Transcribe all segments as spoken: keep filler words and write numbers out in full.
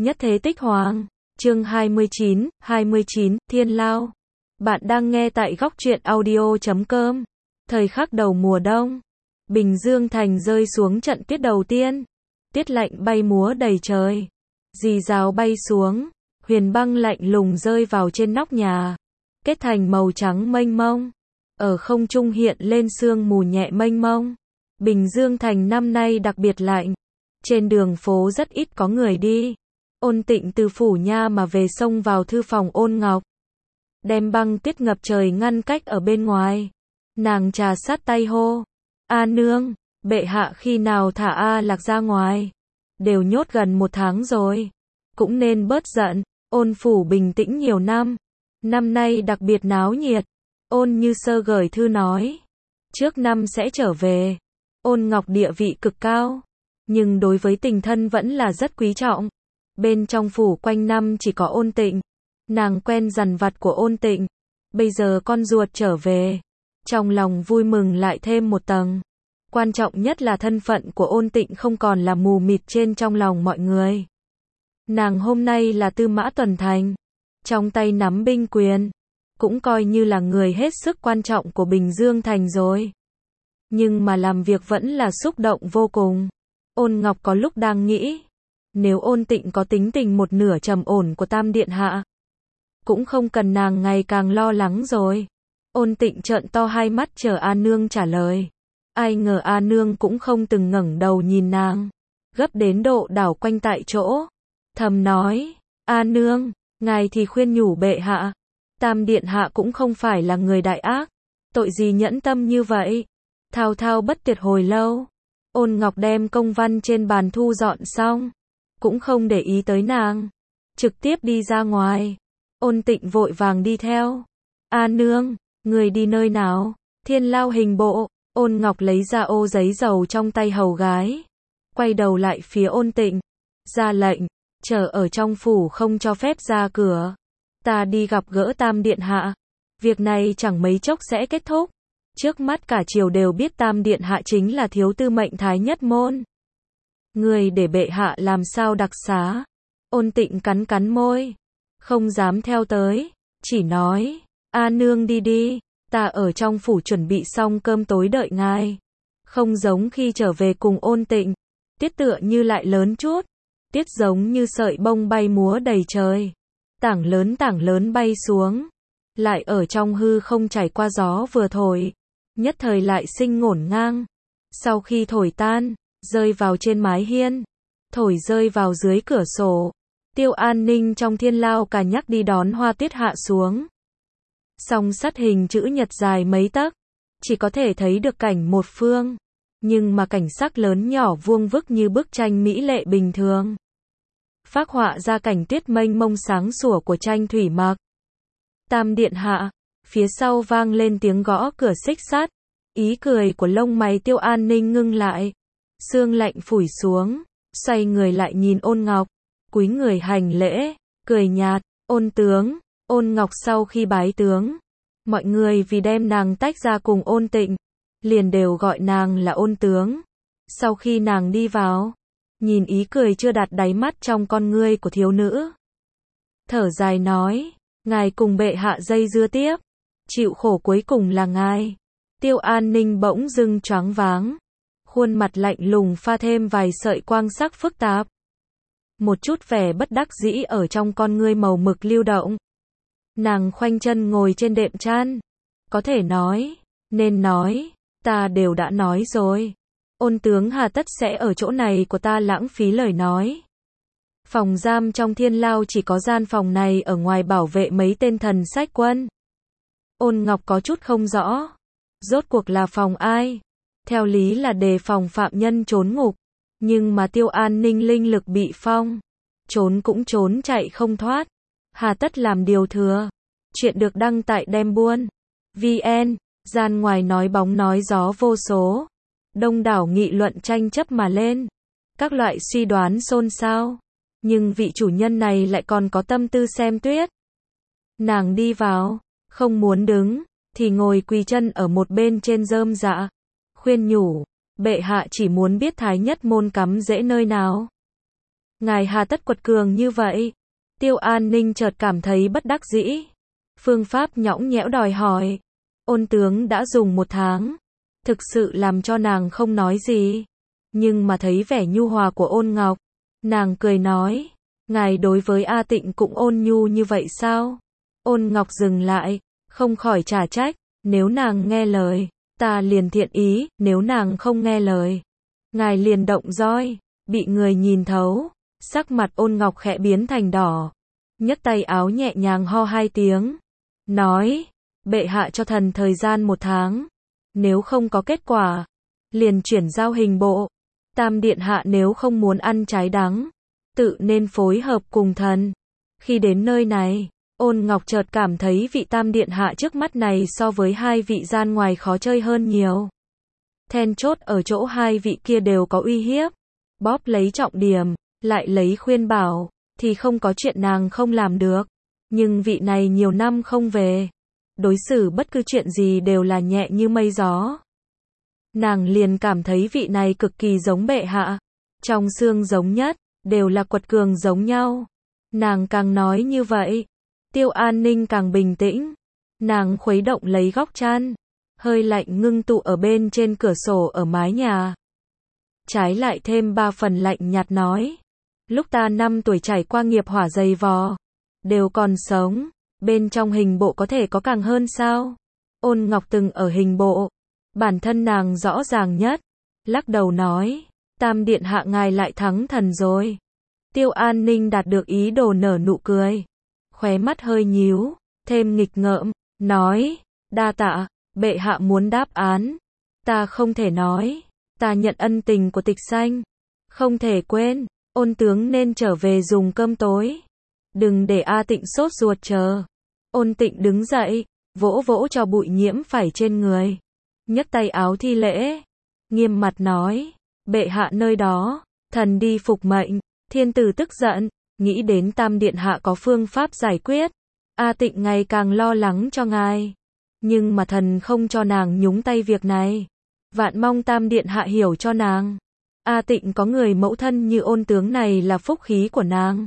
Nhất thế tích hoàng. Chương hai mươi chín, hai mươi chín, Thiên Lao. Bạn đang nghe tại góc truyện audio chấm com. Thời khắc đầu mùa đông, Bình Dương thành rơi xuống trận tuyết đầu tiên. Tuyết lạnh bay múa đầy trời. Rì rào bay xuống, huyền băng lạnh lùng rơi vào trên nóc nhà, kết thành màu trắng mênh mông. Ở không trung hiện lên sương mù nhẹ mênh mông. Bình Dương thành năm nay đặc biệt lạnh. Trên đường phố rất ít có người đi. Ôn Tịnh từ phủ nha mà về xông vào thư phòng Ôn Ngọc. Đem băng tuyết ngập trời ngăn cách ở bên ngoài. Nàng trà sát tay hô. A nương, bệ hạ khi nào thả A Lạc ra ngoài? Đều nhốt gần một tháng rồi. Cũng nên bớt giận. Ôn phủ bình tĩnh nhiều năm. Năm nay đặc biệt náo nhiệt. Ôn Như Sơ gửi thư nói. Trước năm sẽ trở về. Ôn Ngọc địa vị cực cao. Nhưng đối với tình thân vẫn là rất quý trọng. Bên trong phủ quanh năm chỉ có Ôn Tịnh. Nàng quen dằn vặt của Ôn Tịnh. Bây giờ con ruột trở về. Trong lòng vui mừng lại thêm một tầng. Quan trọng nhất là thân phận của Ôn Tịnh không còn là mù mịt trên trong lòng mọi người. Nàng hôm nay là tư mã tuần thành. Trong tay nắm binh quyền. Cũng coi như là người hết sức quan trọng của Bình Dương thành rồi. Nhưng mà làm việc vẫn là xúc động vô cùng. Ôn Ngọc có lúc đang nghĩ. Nếu Ôn Tịnh có tính tình một nửa trầm ổn của Tam Điện Hạ. Cũng không cần nàng ngày càng lo lắng rồi. Ôn Tịnh trợn to hai mắt chờ A Nương trả lời. Ai ngờ A Nương cũng không từng ngẩng đầu nhìn nàng. Gấp đến độ đảo quanh tại chỗ. Thầm nói. A Nương, ngài thì khuyên nhủ bệ hạ. Tam Điện Hạ cũng không phải là người đại ác. Tội gì nhẫn tâm như vậy. Thao thao bất tuyệt hồi lâu. Ôn Ngọc đem công văn trên bàn thu dọn xong. Cũng không để ý tới nàng. Trực tiếp đi ra ngoài. Ôn Tịnh vội vàng đi theo. A nương, người đi nơi nào? Thiên Lao hình bộ. Ôn Ngọc lấy ra ô giấy dầu trong tay hầu gái. Quay đầu lại phía Ôn Tịnh. Ra lệnh. Chờ ở trong phủ không cho phép ra cửa. Ta đi gặp gỡ Tam Điện Hạ. Việc này chẳng mấy chốc sẽ kết thúc. Trước mắt cả triều đều biết Tam Điện Hạ chính là thiếu tư mệnh thái nhất môn. Người để bệ hạ làm sao đặc xá. Ôn Tịnh cắn cắn môi. Không dám theo tới. Chỉ nói. A nương đi đi. Ta ở trong phủ chuẩn bị xong cơm tối đợi ngài. Không giống khi trở về cùng Ôn Tịnh. Tiết tựa như lại lớn chút. Tiết giống như sợi bông bay múa đầy trời. Tảng lớn tảng lớn bay xuống. Lại ở trong hư không trải qua gió vừa thổi. Nhất thời lại sinh ngổn ngang. Sau khi thổi tan. Rơi vào trên mái hiên. Thổi rơi vào dưới cửa sổ. Tiêu An Ninh trong Thiên Lao cả nhắc đi đón hoa tuyết hạ xuống. Song sắt hình chữ nhật dài mấy tấc. Chỉ có thể thấy được cảnh một phương. Nhưng mà cảnh sắc lớn nhỏ vuông vức như bức tranh mỹ lệ bình thường. Phác họa ra cảnh tuyết mênh mông sáng sủa của tranh thủy mặc. Tam Điện Hạ. Phía sau vang lên tiếng gõ cửa xích sắt. Ý cười của lông mày Tiêu An Ninh ngưng lại. Sương lạnh phủi xuống. Xoay người lại nhìn Ôn Ngọc. Cúi người hành lễ. Cười nhạt. Ôn tướng. Ôn Ngọc sau khi bái tướng. Mọi người vì đem nàng tách ra cùng Ôn Tịnh. Liền đều gọi nàng là Ôn tướng. Sau khi nàng đi vào. Nhìn ý cười chưa đạt đáy mắt trong con ngươi của thiếu nữ. Thở dài nói. Ngài cùng bệ hạ dây dưa tiếp. Chịu khổ cuối cùng là ngài. Tiêu An Ninh bỗng dưng choáng váng. Khuôn mặt lạnh lùng pha thêm vài sợi quang sắc phức tạp. Một chút vẻ bất đắc dĩ ở trong con ngươi màu mực lưu động. Nàng khoanh chân ngồi trên đệm chăn. Có thể nói, nên nói, ta đều đã nói rồi. Ôn tướng hà tất sẽ ở chỗ này của ta lãng phí lời nói. Phòng giam trong Thiên Lao chỉ có gian phòng này ở ngoài bảo vệ mấy tên thần sách quân. Ôn Ngọc có chút không rõ. Rốt cuộc là phòng ai? Theo lý là đề phòng phạm nhân trốn ngục. Nhưng mà Tiêu An Ninh linh lực bị phong. Trốn cũng trốn chạy không thoát. Hà tất làm điều thừa. Chuyện được đăng tại Đem Buôn. vê en. Gian ngoài nói bóng nói gió vô số. Đông đảo nghị luận tranh chấp mà lên. Các loại suy đoán xôn xao. Nhưng vị chủ nhân này lại còn có tâm tư xem tuyết. Nàng đi vào. Không muốn đứng. Thì ngồi quỳ chân ở một bên trên rơm dạ. Khuyên nhủ. Bệ hạ chỉ muốn biết thái nhất môn cắm rễ nơi nào. Ngài hà tất quật cường như vậy? Tiêu An Ninh chợt cảm thấy bất đắc dĩ. Phương pháp nhõng nhẽo đòi hỏi. Ôn tướng đã dùng một tháng. Thực sự làm cho nàng không nói gì. Nhưng mà thấy vẻ nhu hòa của Ôn Ngọc. Nàng cười nói. Ngài đối với A Tịnh cũng ôn nhu như vậy sao? Ôn Ngọc dừng lại. Không khỏi trả trách. Nếu nàng nghe lời, ta liền thiện ý. Nếu nàng không nghe lời, ngài liền động roi. Bị người nhìn thấu. Sắc mặt Ôn Ngọc khẽ biến thành đỏ. Nhấc tay áo nhẹ nhàng ho hai tiếng. Nói. Bệ hạ cho thần thời gian một tháng. Nếu không có kết quả, liền chuyển giao hình bộ. Tam điện hạ nếu không muốn ăn trái đắng, tự nên phối hợp cùng thần. Khi đến nơi này, Ôn Ngọc chợt cảm thấy vị tam điện hạ trước mắt này so với hai vị gian ngoài khó chơi hơn nhiều. Then chốt ở chỗ hai vị kia đều có uy hiếp. Bóp lấy trọng điểm, lại lấy khuyên bảo, thì không có chuyện nàng không làm được. Nhưng vị này nhiều năm không về. Đối xử bất cứ chuyện gì đều là nhẹ như mây gió. Nàng liền cảm thấy vị này cực kỳ giống bệ hạ. Trong xương giống nhất, đều là quật cường giống nhau. Nàng càng nói như vậy, Tiêu An Ninh càng bình tĩnh. Nàng khuấy động lấy góc chăn. Hơi lạnh ngưng tụ ở bên trên cửa sổ ở mái nhà. Trái lại thêm ba phần lạnh nhạt nói. Lúc ta năm tuổi trải qua nghiệp hỏa dày vò, đều còn sống. Bên trong hình bộ có thể có càng hơn sao? Ôn Ngọc từng ở hình bộ. Bản thân nàng rõ ràng nhất. Lắc đầu nói. Tam điện hạ ngài lại thắng thần rồi. Tiêu An Ninh đạt được ý đồ nở nụ cười. Khóe mắt hơi nhíu. Thêm nghịch ngợm. Nói. Đa tạ. Bệ hạ muốn đáp án. Ta không thể nói. Ta nhận ân tình của Tịch Xanh. Không thể quên. Ôn tướng nên trở về dùng cơm tối. Đừng để A Tịnh sốt ruột chờ. Ôn Tịnh đứng dậy, vỗ vỗ cho bụi nhiễm phải trên người. Nhấc tay áo thi lễ. Nghiêm mặt nói. Bệ hạ nơi đó, thần đi phục mệnh. Thiên tử tức giận, nghĩ đến tam điện hạ có phương pháp giải quyết. A Tịnh ngày càng lo lắng cho ngài. Nhưng mà thần không cho nàng nhúng tay việc này. Vạn mong tam điện hạ hiểu cho nàng. A Tịnh có người mẫu thân như ôn tướng này là phúc khí của nàng.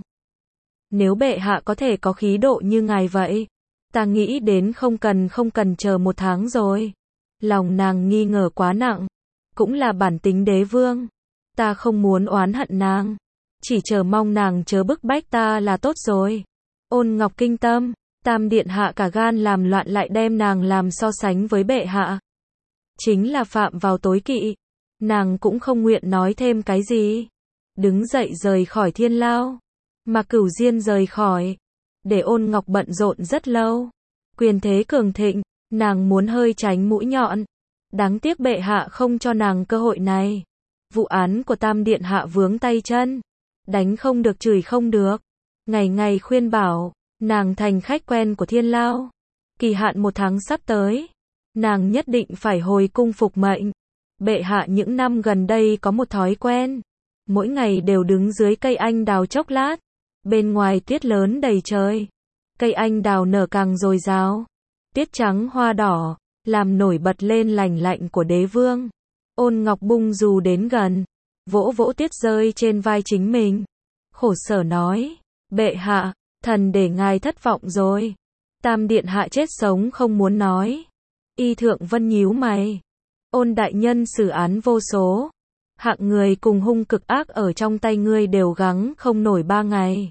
Nếu bệ hạ có thể có khí độ như ngài vậy, ta nghĩ đến không cần không cần chờ một tháng rồi. Lòng nàng nghi ngờ quá nặng. Cũng là bản tính đế vương. Ta không muốn oán hận nàng. Chỉ chờ mong nàng chớ bức bách ta là tốt rồi. Ôn Ngọc kinh tâm. Tam điện hạ cả gan làm loạn lại đem nàng làm so sánh với bệ hạ. Chính là phạm vào tối kỵ. Nàng cũng không nguyện nói thêm cái gì. Đứng dậy rời khỏi thiên lao. Mà Cửu Diên rời khỏi. Để Ôn Ngọc bận rộn rất lâu. Quyền thế cường thịnh. Nàng muốn hơi tránh mũi nhọn. Đáng tiếc bệ hạ không cho nàng cơ hội này. Vụ án của tam điện hạ vướng tay chân. Đánh không được chửi không được. Ngày ngày khuyên bảo. Nàng thành khách quen của thiên lao. Kỳ hạn một tháng sắp tới. Nàng nhất định phải hồi cung phục mệnh. Bệ hạ những năm gần đây có một thói quen. Mỗi ngày đều đứng dưới cây anh đào chốc lát. Bên ngoài tuyết lớn đầy trời. Cây anh đào nở càng dồi dào. Tuyết trắng hoa đỏ, làm nổi bật lên lành lạnh của đế vương. Ôn Ngọc bung dù đến gần. Vỗ vỗ tuyết rơi trên vai chính mình. Khổ sở nói. Bệ hạ, thần để ngài thất vọng rồi. Tam điện hạ chết sống không muốn nói. Y Thượng Vân nhíu mày. Ôn đại nhân xử án vô số. Hạng người cùng hung cực ác ở trong tay ngươi đều gắng không nổi ba ngày.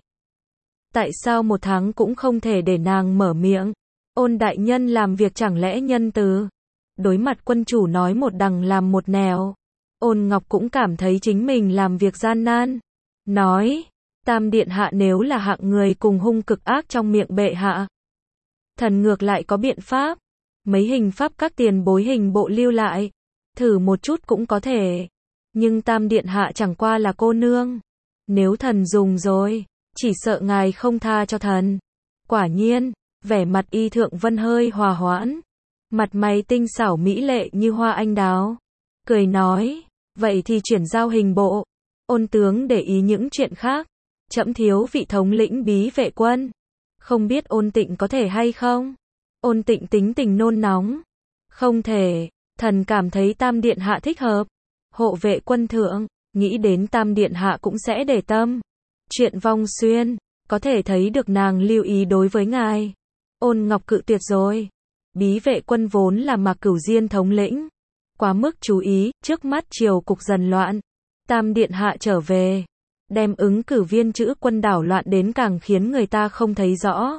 Tại sao một tháng cũng không thể để nàng mở miệng? Ôn đại nhân làm việc chẳng lẽ nhân từ? Đối mặt quân chủ nói một đằng làm một nẻo. Ôn Ngọc cũng cảm thấy chính mình làm việc gian nan. Nói, tam điện hạ nếu là hạng người cùng hung cực ác trong miệng bệ hạ. Thần ngược lại có biện pháp. Mấy hình pháp các tiền bối hình bộ lưu lại. Thử một chút cũng có thể. Nhưng tam điện hạ chẳng qua là cô nương. Nếu thần dùng rồi, chỉ sợ ngài không tha cho thần. Quả nhiên, vẻ mặt Y Thượng Vân hơi hòa hoãn. Mặt mày tinh xảo mỹ lệ như hoa anh đào. Cười nói, vậy thì chuyển giao hình bộ. Ôn tướng để ý những chuyện khác. Trẫm thiếu vị thống lĩnh bí vệ quân. Không biết Ôn Tịnh có thể hay không? Ôn Tịnh tính tình nôn nóng. Không thể, thần cảm thấy tam điện hạ thích hợp. Hộ vệ quân thượng, nghĩ đến tam điện hạ cũng sẽ để tâm. Chuyện vong xuyên, có thể thấy được nàng lưu ý đối với ngài. Ôn Ngọc cự tuyệt rồi. Bí vệ quân vốn là Mạc Cửu Diên thống lĩnh. Quá mức chú ý, trước mắt triều cục dần loạn. Tam điện hạ trở về. Đem ứng cử viên chữ quân đảo loạn đến càng khiến người ta không thấy rõ.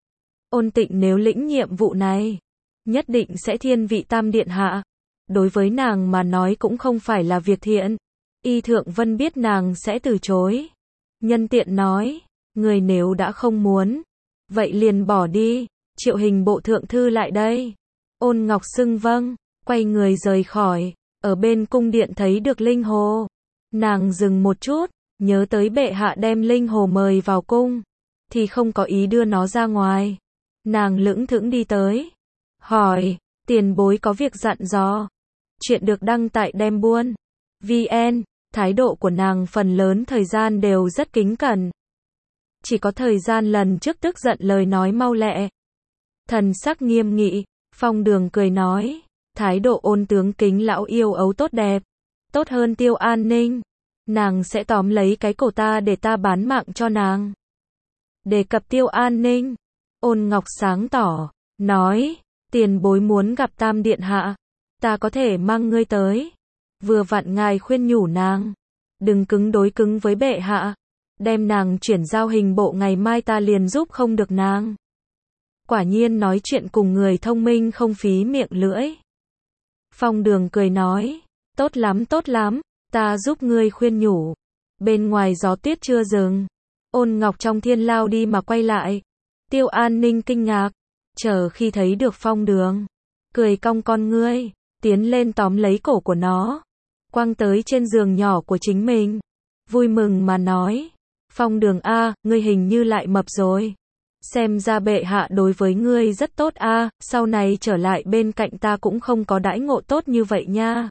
Ôn Tịnh nếu lĩnh nhiệm vụ này, nhất định sẽ thiên vị tam điện hạ. Đối với nàng mà nói cũng không phải là việc thiện. Y Thượng Vân biết nàng sẽ từ chối. Nhân tiện nói, người nếu đã không muốn, vậy liền bỏ đi. Triệu Hình bộ thượng thư lại đây. Ôn Ngọc xưng vâng, quay người rời khỏi. Ở bên cung điện thấy được Linh Hồ. Nàng dừng một chút, nhớ tới bệ hạ đem Linh Hồ mời vào cung, thì không có ý đưa nó ra ngoài. Nàng lững thững đi tới, hỏi, tiền bối có việc dặn dò. Chuyện được đăng tại Đem Buôn vê en, thái độ của nàng phần lớn thời gian đều rất kính cẩn. Chỉ có thời gian lần trước tức giận lời nói mau lẹ. Thần sắc nghiêm nghị, Phong Đường cười nói, thái độ ôn tướng kính lão yêu ấu tốt đẹp, tốt hơn Tiêu An Ninh. Nàng sẽ tóm lấy cái cổ ta để ta bán mạng cho nàng. Đề cập Tiêu An Ninh, Ôn Ngọc sáng tỏ, nói, tiền bối muốn gặp Tam điện hạ, ta có thể mang ngươi tới. Vừa vặn ngài khuyên nhủ nàng, đừng cứng đối cứng với bệ hạ, đem nàng chuyển giao hình bộ ngày mai ta liền giúp không được nàng. Quả nhiên nói chuyện cùng người thông minh không phí miệng lưỡi. Phong Đường cười nói, tốt lắm tốt lắm, ta giúp ngươi khuyên nhủ. Bên ngoài gió tuyết chưa dừng, Ôn Ngọc trong thiên lao đi mà quay lại. Tiêu An Ninh kinh ngạc, chờ khi thấy được Phong Đường, cười cong con ngươi, tiến lên tóm lấy cổ của nó, quăng tới trên giường nhỏ của chính mình, vui mừng mà nói, Phong Đường a, ngươi hình như lại mập rồi. Xem ra bệ hạ đối với ngươi rất tốt a, sau này trở lại bên cạnh ta cũng không có đãi ngộ tốt như vậy nha.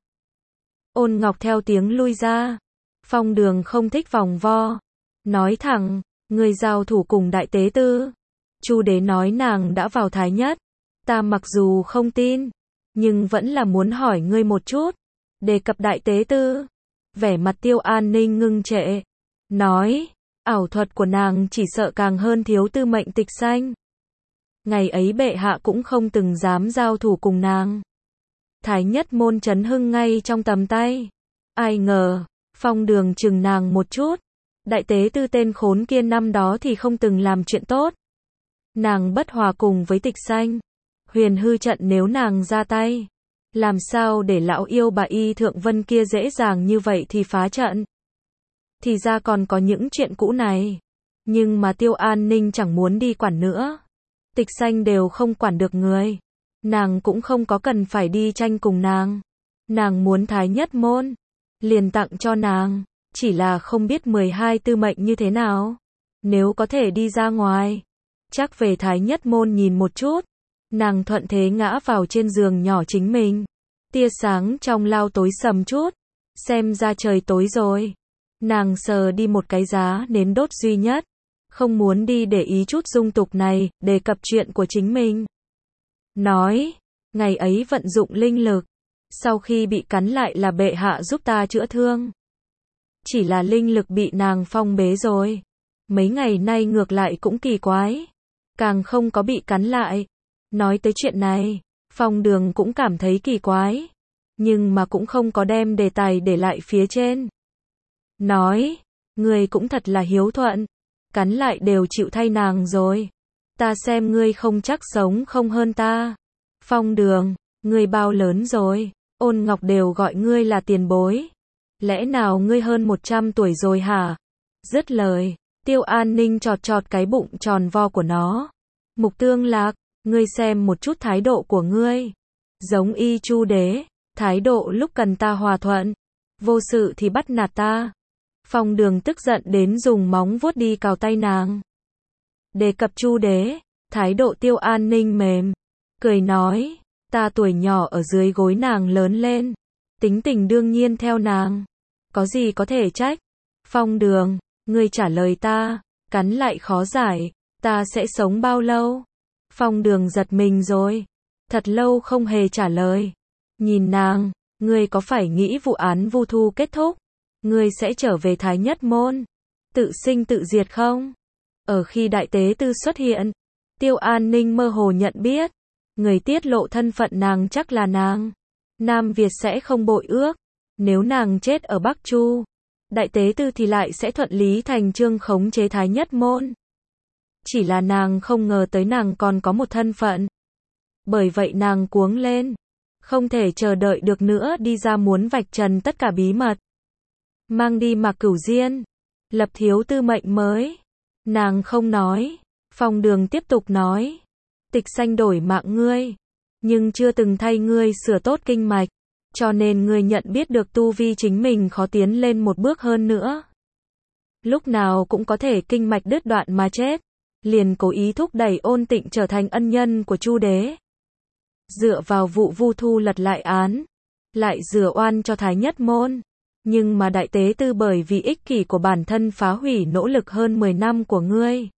Ôn Ngọc theo tiếng lui ra. Phong Đường không thích vòng vo, nói thẳng, ngươi giao thủ cùng đại tế tư. Chu đế nói nàng đã vào thái nhất, ta mặc dù không tin, nhưng vẫn là muốn hỏi ngươi một chút. Đề cập đại tế tư, vẻ mặt Tiêu An Ninh ngưng trệ, nói, ảo thuật của nàng chỉ sợ càng hơn thiếu tư mệnh Tịch Xanh. Ngày ấy bệ hạ cũng không từng dám giao thủ cùng nàng. Thái nhất môn chấn hưng ngay trong tầm tay. Ai ngờ, Phong Đường chừng nàng một chút. Đại tế tư tên khốn kia năm đó thì không từng làm chuyện tốt. Nàng bất hòa cùng với Tịch Xanh. Huyền hư trận nếu nàng ra tay, làm sao để lão yêu bà Y Thượng Vân kia dễ dàng như vậy thì phá trận. Thì ra còn có những chuyện cũ này. Nhưng mà Tiêu An Ninh chẳng muốn đi quản nữa. Tịch Xanh đều không quản được người. Nàng cũng không có cần phải đi tranh cùng nàng. Nàng muốn thái nhất môn, liền tặng cho nàng. Chỉ là không biết mười hai tư mệnh như thế nào. Nếu có thể đi ra ngoài, chắc về thái nhất môn nhìn một chút. Nàng thuận thế ngã vào trên giường nhỏ chính mình. Tia sáng trong lao tối sầm chút. Xem ra trời tối rồi. Nàng sờ đi một cái giá nến đốt duy nhất. Không muốn đi để ý chút dung tục này, đề cập chuyện của chính mình. Nói, ngày ấy vận dụng linh lực. Sau khi bị cắn lại là bệ hạ giúp ta chữa thương. Chỉ là linh lực bị nàng phong bế rồi. Mấy ngày nay ngược lại cũng kỳ quái. Càng không có bị cắn lại. Nói tới chuyện này, Phong Đường cũng cảm thấy kỳ quái. Nhưng mà cũng không có đem đề tài để lại phía trên. Nói, ngươi cũng thật là hiếu thuận. Cắn lại đều chịu thay nàng rồi. Ta xem ngươi không chắc sống không hơn ta. Phong Đường, ngươi bao lớn rồi. Ôn Ngọc đều gọi ngươi là tiền bối. Lẽ nào ngươi hơn một trăm tuổi rồi hả? Dứt lời, Tiêu An Ninh chọt chọt cái bụng tròn vo của nó. Mục Tương Lạc, ngươi xem một chút thái độ của ngươi. Giống y Chu đế, thái độ lúc cần ta hòa thuận, vô sự thì bắt nạt ta. Phong Đường tức giận đến dùng móng vuốt đi cào tay nàng. Đề cập Chu đế, thái độ Tiêu An Ninh mềm, cười nói, ta tuổi nhỏ ở dưới gối nàng lớn lên, tính tình đương nhiên theo nàng, có gì có thể trách. Phong Đường, ngươi trả lời ta, cắn lại khó giải, ta sẽ sống bao lâu? Phong Đường giật mình rồi, thật lâu không hề trả lời. Nhìn nàng, ngươi có phải nghĩ vụ án Vu Thu kết thúc, ngươi sẽ trở về thái nhất môn? tự sinh tự diệt không? Ở khi Đại Tế Tư xuất hiện, Tiêu An Ninh mơ hồ nhận biết, người tiết lộ thân phận nàng chắc là nàng. Nam Việt sẽ không bội ước, nếu nàng chết ở Bắc Chu, Đại Tế Tư thì lại sẽ thuận lý thành chương khống chế Thái Nhất Môn. Chỉ là nàng không ngờ tới nàng còn có một thân phận. Bởi vậy nàng cuống lên, không thể chờ đợi được nữa đi ra muốn vạch trần tất cả bí mật. Mang đi Mạc Cửu Diên, lập thiếu tư mệnh mới. Nàng không nói, Phong Đường tiếp tục nói, Tịch Xanh đổi mạng ngươi, nhưng chưa từng thay ngươi sửa tốt kinh mạch, cho nên ngươi nhận biết được tu vi chính mình khó tiến lên một bước hơn nữa. Lúc nào cũng có thể kinh mạch đứt đoạn mà chết, liền cố ý thúc đẩy Ôn Tịnh trở thành ân nhân của Chu đế. Dựa vào vụ Vu Thu lật lại án, lại rửa oan cho Thái Nhất Môn. Nhưng mà Đại Tế Tư bởi vì ích kỷ của bản thân phá hủy nỗ lực hơn mười năm của ngươi.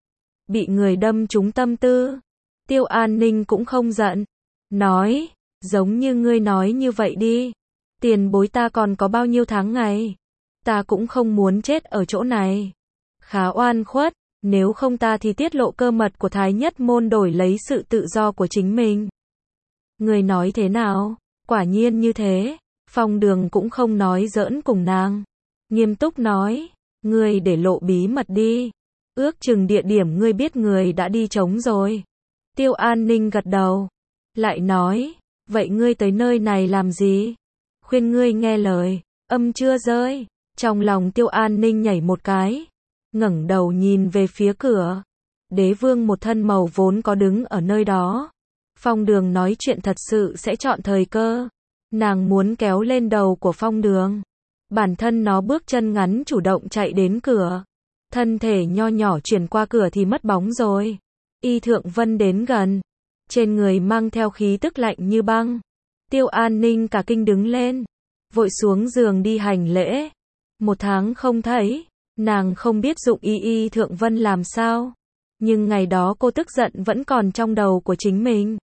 Bị người đâm trúng tâm tư. Tiêu An Ninh cũng không giận. Nói, giống như ngươi nói như vậy đi. Tiền bối ta còn có bao nhiêu tháng ngày. Ta cũng không muốn chết ở chỗ này. Khá oan khuất, nếu không ta thì tiết lộ cơ mật của Thái Nhất Môn đổi lấy sự tự do của chính mình. Ngươi nói thế nào? Quả nhiên như thế. Phong Đường cũng không nói giỡn cùng nàng. Nghiêm túc nói, ngươi để lộ bí mật đi. Ước chừng địa điểm ngươi biết người đã đi trống rồi. Tiêu An Ninh gật đầu. Lại nói, vậy ngươi tới nơi này làm gì? Khuyên ngươi nghe lời, âm chưa rơi. Trong lòng Tiêu An Ninh nhảy một cái. Ngẩng đầu nhìn về phía cửa. Đế vương một thân màu vốn có đứng ở nơi đó. Phong Đường nói chuyện thật sự sẽ chọn thời cơ. Nàng muốn kéo lên đầu của Phong Đường. Bản thân nó bước chân ngắn chủ động chạy đến cửa. Thân thể nho nhỏ chuyển qua cửa thì mất bóng rồi. Y Thượng Vân đến gần. Trên người mang theo khí tức lạnh như băng. Tiêu An Ninh cả kinh đứng lên. Vội xuống giường đi hành lễ. Một tháng không thấy. Nàng không biết dụng Y Y Thượng Vân làm sao. Nhưng ngày đó cô tức giận vẫn còn trong đầu của chính mình.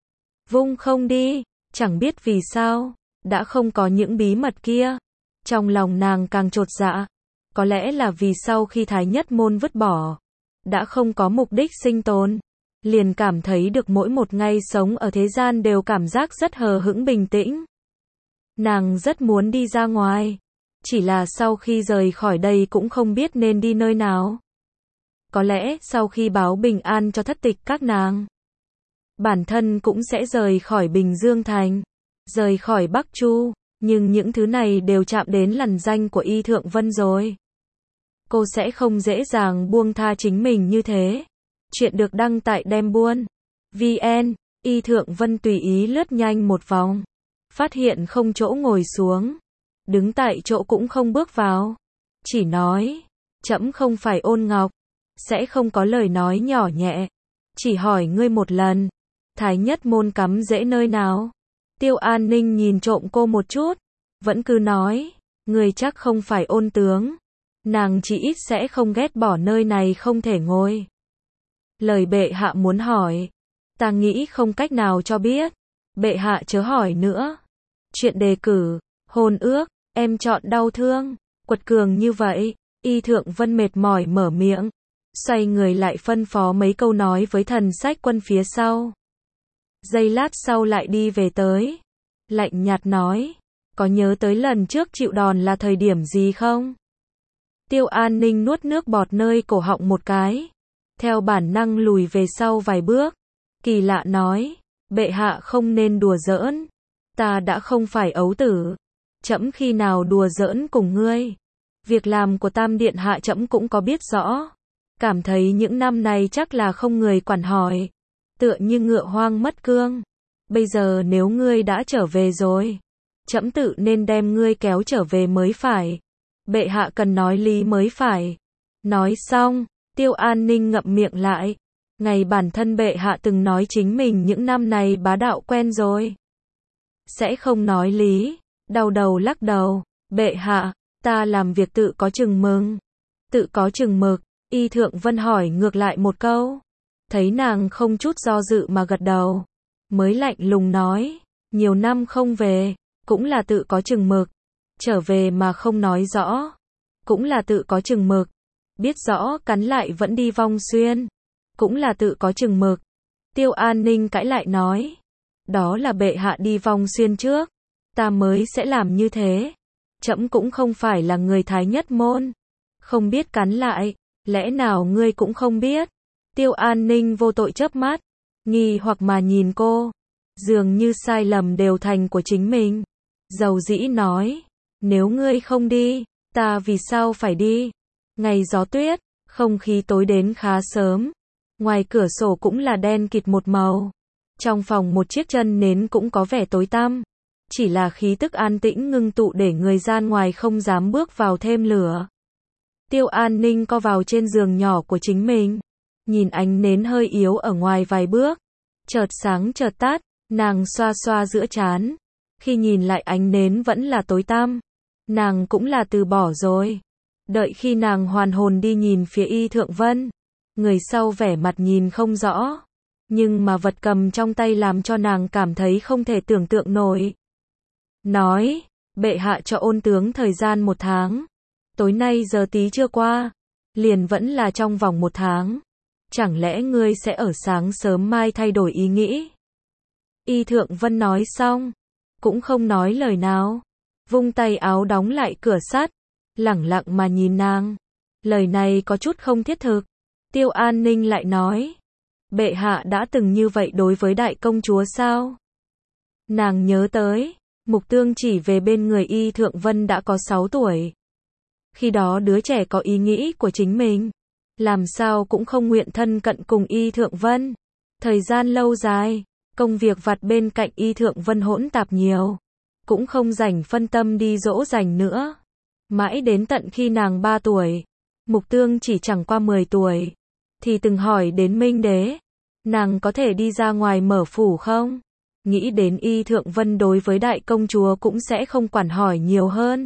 Vung không đi. Chẳng biết vì sao, đã không có những bí mật kia. Trong lòng nàng càng chột dạ. Có lẽ là vì sau khi Thái Nhất Môn vứt bỏ, đã không có mục đích sinh tồn. Liền cảm thấy được mỗi một ngày sống ở thế gian đều cảm giác rất hờ hững bình tĩnh. Nàng rất muốn đi ra ngoài. Chỉ là sau khi rời khỏi đây cũng không biết nên đi nơi nào. Có lẽ sau khi báo bình an cho thất tịch các nàng, bản thân cũng sẽ rời khỏi Bình Dương Thành, rời khỏi Bắc Chu, nhưng những thứ này đều chạm đến lằn danh của Y Thượng Vân rồi. Cô sẽ không dễ dàng buông tha chính mình như thế. Chuyện được đăng tại Đem Buôn vê en, Y Thượng Vân tùy ý lướt nhanh một vòng, phát hiện không chỗ ngồi xuống, đứng tại chỗ cũng không bước vào, chỉ nói, trẫm không phải Ôn Ngọc, sẽ không có lời nói nhỏ nhẹ, chỉ hỏi ngươi một lần. Thái Nhất Môn cắm rễ nơi nào? Tiêu An Ninh nhìn trộm cô một chút, vẫn cứ nói, người chắc không phải Ôn tướng. Nàng chỉ ít sẽ không ghét bỏ nơi này không thể ngồi. Lời bệ hạ muốn hỏi, ta nghĩ không cách nào cho biết. Bệ hạ chớ hỏi nữa. Chuyện đề cử, hôn ước, em chọn đau thương, quật cường như vậy. Y Thượng Vân mệt mỏi mở miệng, xoay người lại phân phó mấy câu nói với thần sách quân phía sau. Giây lát sau lại đi về tới. Lạnh nhạt nói, có nhớ tới lần trước chịu đòn là thời điểm gì không? Tiêu An Ninh nuốt nước bọt nơi cổ họng một cái. Theo bản năng lùi về sau vài bước. Kỳ lạ nói, bệ hạ không nên đùa giỡn. Ta đã không phải ấu tử. Trẫm khi nào đùa giỡn cùng ngươi. Việc làm của Tam Điện hạ trẫm cũng có biết rõ. Cảm thấy những năm này chắc là không người quản hỏi. Tựa như ngựa hoang mất cương. Bây giờ nếu ngươi đã trở về rồi, trẫm tự nên đem ngươi kéo trở về mới phải. Bệ hạ cần nói lý mới phải. Nói xong, Tiêu An Ninh ngậm miệng lại. Ngày bản thân bệ hạ từng nói chính mình những năm này bá đạo quen rồi. Sẽ không nói lý. Đau đầu lắc đầu. Bệ hạ, ta làm việc tự có chừng mừng. Tự có chừng mực. Y Thượng Vân hỏi ngược lại một câu. Thấy nàng không chút do dự mà gật đầu. Mới lạnh lùng nói. Nhiều năm không về, cũng là tự có chừng mực. Trở về mà không nói rõ, cũng là tự có chừng mực. biết rõ cắn lại vẫn đi vong xuyên, cũng là tự có chừng mực. Tiêu An Ninh cãi lại nói, đó là bệ hạ đi vong xuyên trước, ta mới sẽ làm như thế. Trẫm cũng không phải là người Thái Nhất môn, không biết cắn lại, lẽ nào ngươi cũng không biết? Tiêu An Ninh vô tội chớp mắt, nghi hoặc mà nhìn cô, dường như sai lầm đều thành của chính mình. Dầu dĩ nói, nếu ngươi không đi, ta vì sao phải đi? Ngày gió tuyết, không khí tối đến khá sớm, ngoài cửa sổ cũng là đen kịt một màu. Trong phòng một chiếc chân nến cũng có vẻ tối tăm, chỉ là khí tức an tĩnh ngưng tụ để người gian ngoài không dám bước vào thêm lửa. Tiêu An Ninh co vào trên giường nhỏ của chính mình, nhìn ánh nến hơi yếu ở ngoài vài bước, chợt sáng chợt tắt, nàng xoa xoa giữa trán. Khi nhìn lại ánh nến vẫn là tối tăm, nàng cũng là từ bỏ rồi. Đợi khi nàng hoàn hồn đi nhìn phía Y Thượng Vân, người sau vẻ mặt nhìn không rõ, nhưng mà vật cầm trong tay làm cho nàng cảm thấy không thể tưởng tượng nổi. Nói, bệ hạ cho ôn tướng thời gian một tháng. Tối nay giờ tí chưa qua, liền vẫn là trong vòng một tháng. Chẳng lẽ ngươi sẽ ở sáng sớm mai thay đổi ý nghĩ? Y Thượng Vân nói xong, cũng không nói lời nào, vung tay áo đóng lại cửa sắt, lẳng lặng mà nhìn nàng. Lời này có chút không thiết thực. Tiêu An Ninh lại nói, bệ hạ đã từng như vậy đối với đại công chúa sao? Nàng nhớ tới, Mục Tương chỉ về bên người Y Thượng Vân đã có sáu tuổi. Khi đó đứa trẻ có ý nghĩ của chính mình, làm sao cũng không nguyện thân cận cùng Y Thượng Vân. Thời gian lâu dài, công việc vặt bên cạnh Y Thượng Vân hỗn tạp nhiều, cũng không rảnh phân tâm đi dỗ dành nữa. Mãi đến tận khi nàng ba tuổi, Mục Tương chỉ chẳng qua mười tuổi, thì từng hỏi đến Minh Đế, nàng có thể đi ra ngoài mở phủ không? Nghĩ đến Y Thượng Vân đối với đại công chúa cũng sẽ không quản hỏi nhiều hơn.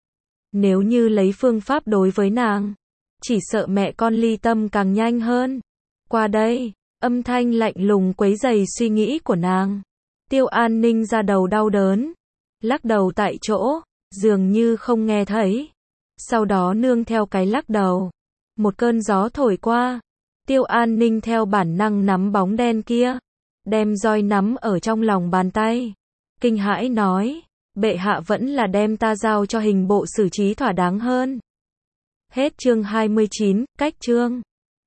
Nếu như lấy phương pháp đối với nàng, chỉ sợ mẹ con ly tâm càng nhanh hơn. Qua đây, âm thanh lạnh lùng quấy rầy suy nghĩ của nàng. Tiêu An Ninh ra đầu đau đớn, lắc đầu tại chỗ, dường như không nghe thấy. Sau đó nương theo cái lắc đầu, một cơn gió thổi qua. Tiêu An Ninh theo bản năng nắm bóng đen kia, đem roi nắm ở trong lòng bàn tay. Kinh hãi nói, bệ hạ vẫn là đem ta giao cho hình bộ xử trí thỏa đáng hơn. Hết chương hai mươi chín, cách chương.